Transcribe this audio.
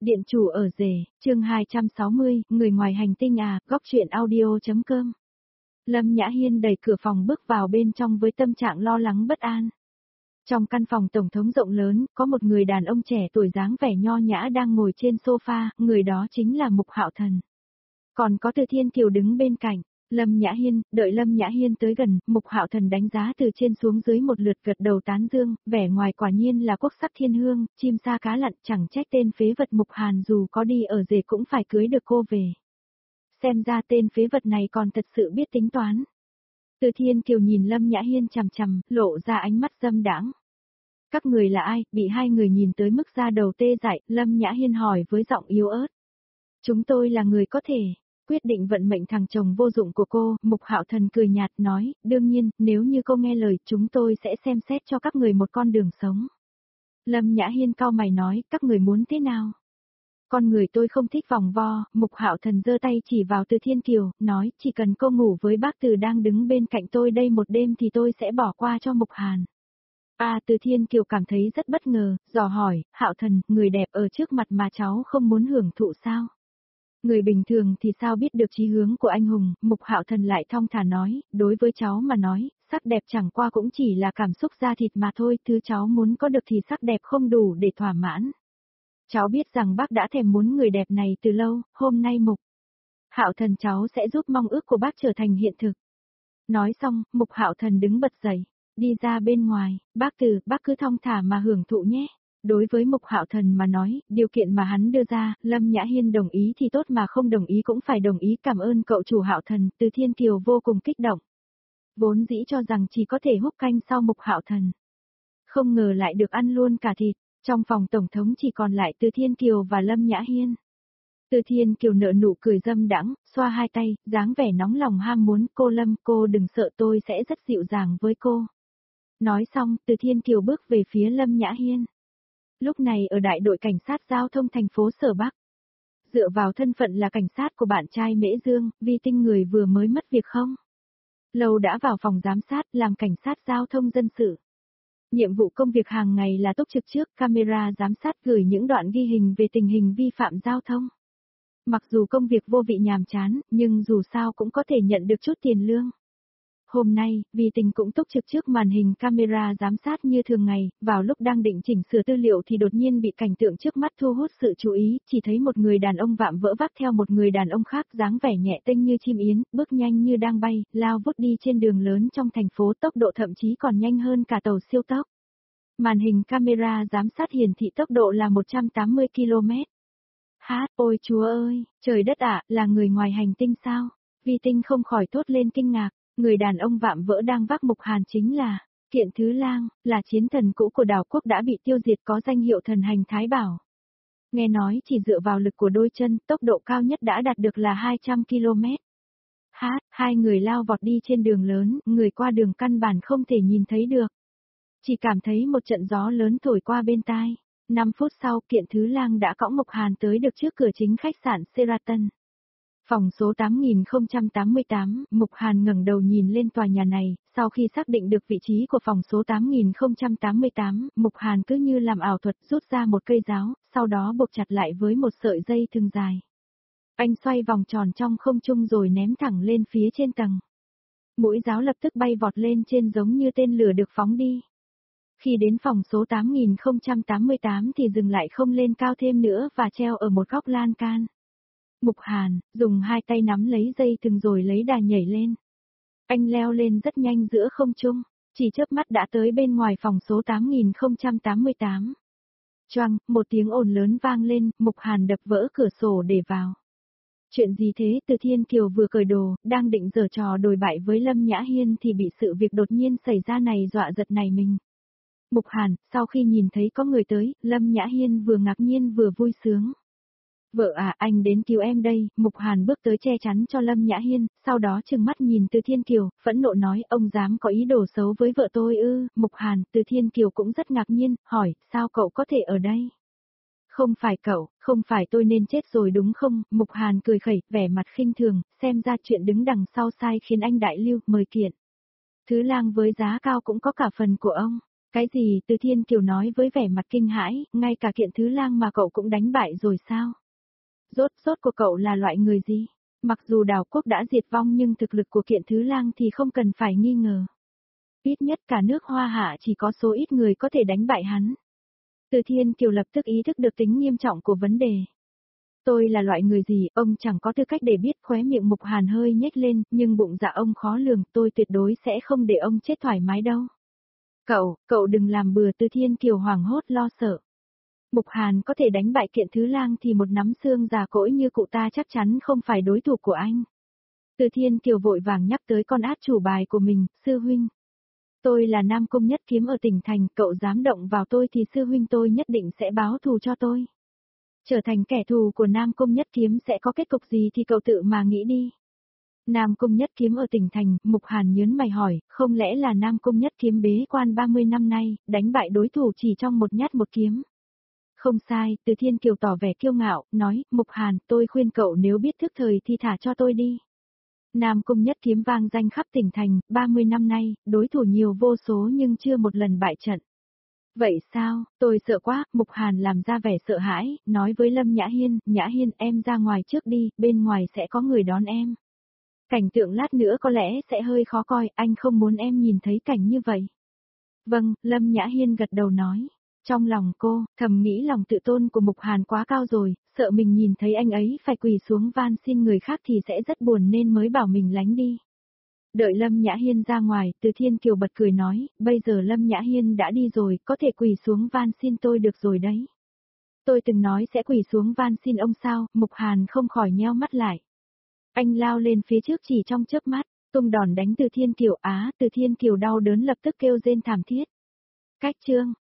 Điện chủ ở rể, chương 260, người ngoài hành tinh à, góc truyện audio.com. Lâm Nhã Hiên đẩy cửa phòng bước vào bên trong với tâm trạng lo lắng bất an. Trong căn phòng tổng thống rộng lớn, có một người đàn ông trẻ tuổi dáng vẻ nho nhã đang ngồi trên sofa, người đó chính là Mục Hạo Thần. Còn có Từ Thiên Kiều đứng bên cạnh. Lâm Nhã Hiên, đợi Lâm Nhã Hiên tới gần, Mục Hạo Thần đánh giá từ trên xuống dưới một lượt gật đầu tán dương, vẻ ngoài quả nhiên là quốc sắc thiên hương, chim sa cá lặn, chẳng trách tên phế vật Mục Hàn dù có đi ở rể cũng phải cưới được cô về. Xem ra tên phế vật này còn thật sự biết tính toán. Từ Thiên Kiều nhìn Lâm Nhã Hiên chằm chằm, lộ ra ánh mắt dâm đãng. Các người là ai? Bị hai người nhìn tới mức da đầu tê dại, Lâm Nhã Hiên hỏi với giọng yếu ớt. Chúng tôi là người có thể quyết định vận mệnh thằng chồng vô dụng của cô. Mục Hạo Thần cười nhạt nói, đương nhiên, nếu như cô nghe lời chúng tôi sẽ xem xét cho các người một con đường sống. Lâm Nhã Hiên cau mày nói, các người muốn thế nào? Con người tôi không thích vòng vo. Mục Hạo Thần giơ tay chỉ vào Từ Thiên Kiều, nói, chỉ cần cô ngủ với bác Từ đang đứng bên cạnh tôi đây một đêm thì tôi sẽ bỏ qua cho Mục Hàn. Từ Thiên Kiều cảm thấy rất bất ngờ, dò hỏi, Hạo Thần, người đẹp ở trước mặt mà cháu không muốn hưởng thụ sao? Người bình thường thì sao biết được chí hướng của anh hùng? Mục Hạo Thần lại thong thả nói, đối với cháu mà nói, sắc đẹp chẳng qua cũng chỉ là cảm xúc da thịt mà thôi, thứ cháu muốn có được thì sắc đẹp không đủ để thỏa mãn. Cháu biết rằng bác đã thèm muốn người đẹp này từ lâu, hôm nay Mục Hạo Thần cháu sẽ giúp mong ước của bác trở thành hiện thực. Nói xong, Mục Hạo Thần đứng bật dậy, đi ra bên ngoài, bác Từ, bác cứ thong thả mà hưởng thụ nhé. Đối với Mục Hạo Thần mà nói, điều kiện mà hắn đưa ra, Lâm Nhã Hiên đồng ý thì tốt mà không đồng ý cũng phải đồng ý. Cảm ơn cậu chủ Hạo Thần. Từ Thiên Kiều vô cùng kích động. Vốn dĩ cho rằng chỉ có thể húp canh sau Mục Hạo Thần. Không ngờ lại được ăn luôn cả thịt. Trong phòng tổng thống chỉ còn lại Từ Thiên Kiều và Lâm Nhã Hiên. Từ Thiên Kiều nở nụ cười dâm đãng, xoa hai tay, dáng vẻ nóng lòng ham muốn, cô Lâm, cô đừng sợ, tôi sẽ rất dịu dàng với cô. Nói xong, Từ Thiên Kiều bước về phía Lâm Nhã Hiên. Lúc này ở đại đội cảnh sát giao thông thành phố Sở Bắc. Dựa vào thân phận là cảnh sát của bạn trai Mễ Dương, Vi Tinh người vừa mới mất việc không? Lâu đã vào phòng giám sát làm cảnh sát giao thông dân sự. Nhiệm vụ công việc hàng ngày là túc trực trước camera giám sát gửi những đoạn ghi hình về tình hình vi phạm giao thông. Mặc dù công việc vô vị nhàm chán, nhưng dù sao cũng có thể nhận được chút tiền lương. Hôm nay, Vi Tinh cũng túc trực trước màn hình camera giám sát như thường ngày, vào lúc đang định chỉnh sửa tư liệu thì đột nhiên bị cảnh tượng trước mắt thu hút sự chú ý, chỉ thấy một người đàn ông vạm vỡ vác theo một người đàn ông khác dáng vẻ nhẹ tênh như chim yến, bước nhanh như đang bay, lao vút đi trên đường lớn trong thành phố, tốc độ thậm chí còn nhanh hơn cả tàu siêu tốc. Màn hình camera giám sát hiển thị tốc độ là 180 km. Ôi chúa ơi, trời đất ạ, là người ngoài hành tinh sao? Vi Tinh không khỏi thốt lên kinh ngạc. Người đàn ông vạm vỡ đang vác Mục Hàn chính là Kiện Thứ Lang, là chiến thần cũ của đảo quốc đã bị tiêu diệt, có danh hiệu thần hành Thái Bảo. Nghe nói chỉ dựa vào lực của đôi chân, tốc độ cao nhất đã đạt được là 200 km. Hai người lao vọt đi trên đường lớn, người qua đường căn bản không thể nhìn thấy được. Chỉ cảm thấy một trận gió lớn thổi qua bên tai. 5 phút sau, Kiện Thứ Lang đã cõng Mục Hàn tới được trước cửa chính khách sạn Sheraton. Phòng số 8088, Mục Hàn ngẩng đầu nhìn lên tòa nhà này, sau khi xác định được vị trí của phòng số 8088, Mục Hàn cứ như làm ảo thuật rút ra một cây giáo, sau đó buộc chặt lại với một sợi dây thừng dài. Anh xoay vòng tròn trong không trung rồi ném thẳng lên phía trên tầng. Mũi giáo lập tức bay vọt lên trên giống như tên lửa được phóng đi. Khi đến phòng số 8088 thì dừng lại không lên cao thêm nữa và treo ở một góc lan can. Mục Hàn, dùng hai tay nắm lấy dây thừng rồi lấy đà nhảy lên. Anh leo lên rất nhanh giữa không trung, chỉ chớp mắt đã tới bên ngoài phòng số 8088. Choang, một tiếng ồn lớn vang lên, Mục Hàn đập vỡ cửa sổ để vào. Chuyện gì thế? Từ Thiên Kiều vừa cởi đồ, đang định giở trò đồi bại với Lâm Nhã Hiên thì bị sự việc đột nhiên xảy ra này dọa giật nảy mình. Mục Hàn, sau khi nhìn thấy có người tới, Lâm Nhã Hiên vừa ngạc nhiên vừa vui sướng. Vợ à, anh đến cứu em đây. Mục Hàn bước tới che chắn cho Lâm Nhã Hiên, sau đó trừng mắt nhìn Từ Thiên Kiều, phẫn nộ nói, ông dám có ý đồ xấu với vợ tôi ư? Mục Hàn, Từ Thiên Kiều cũng rất ngạc nhiên, hỏi, sao cậu có thể ở đây? Không phải cậu, không phải tôi nên chết rồi đúng không? Mục Hàn cười khẩy, vẻ mặt khinh thường, xem ra chuyện đứng đằng sau sai khiến anh đại lưu, mời kiện. Thứ Lang với giá cao cũng có cả phần của ông. Cái gì? Từ Thiên Kiều nói với vẻ mặt kinh hãi, ngay cả Kiện Thứ Lang mà cậu cũng đánh bại rồi sao? Rốt của cậu là loại người gì? Mặc dù đảo quốc đã diệt vong nhưng thực lực của Kiện Thứ Lang thì không cần phải nghi ngờ. Ít nhất cả nước Hoa Hạ chỉ có số ít người có thể đánh bại hắn. Từ Thiên Kiều lập tức ý thức được tính nghiêm trọng của vấn đề. Tôi là loại người gì, ông chẳng có tư cách để biết. Khóe miệng Mục Hàn hơi nhếch lên, nhưng bụng dạ ông khó lường, tôi tuyệt đối sẽ không để ông chết thoải mái đâu. Cậu đừng làm bừa. Từ Thiên Kiều hoảng hốt lo sợ. Mục Hàn có thể đánh bại Kiện Thứ Lang thì một nắm xương già cỗi như cụ ta chắc chắn không phải đối thủ của anh. Từ Thiên Kiều vội vàng nhắc tới con át chủ bài của mình, sư huynh. Tôi là Nam Cung Nhất Kiếm ở tỉnh thành, cậu dám động vào tôi thì sư huynh tôi nhất định sẽ báo thù cho tôi. Trở thành kẻ thù của Nam Cung Nhất Kiếm sẽ có kết cục gì thì cậu tự mà nghĩ đi. Nam Cung Nhất Kiếm ở tỉnh thành, Mục Hàn nhớn mày hỏi, không lẽ là Nam Cung Nhất Kiếm bế quan 30 năm nay, đánh bại đối thủ chỉ trong một nhát một kiếm. Không sai, Từ Thiên Kiều tỏ vẻ kiêu ngạo, nói, Mục Hàn, tôi khuyên cậu nếu biết thức thời thì thả cho tôi đi. Nam Cung Nhất Kiếm vang danh khắp tỉnh thành, 30 năm nay, đối thủ nhiều vô số nhưng chưa một lần bại trận. Vậy sao, tôi sợ quá. Mục Hàn làm ra vẻ sợ hãi, nói với Lâm Nhã Hiên em ra ngoài trước đi, bên ngoài sẽ có người đón em. Cảnh tượng lát nữa có lẽ sẽ hơi khó coi, anh không muốn em nhìn thấy cảnh như vậy. Vâng, Lâm Nhã Hiên gật đầu nói. Trong lòng cô, thầm nghĩ lòng tự tôn của Mục Hàn quá cao rồi, sợ mình nhìn thấy anh ấy phải quỳ xuống van xin người khác thì sẽ rất buồn nên mới bảo mình lánh đi. Đợi Lâm Nhã Hiên ra ngoài, Từ Thiên Kiều bật cười nói, bây giờ Lâm Nhã Hiên đã đi rồi, có thể quỳ xuống van xin tôi được rồi đấy. Tôi từng nói sẽ quỳ xuống van xin ông sao, Mục Hàn không khỏi nheo mắt lại. Anh lao lên phía trước chỉ trong chớp mắt, tung đòn đánh Từ Thiên Kiều. Từ Thiên Kiều đau đớn lập tức kêu rên thảm thiết. Cách chương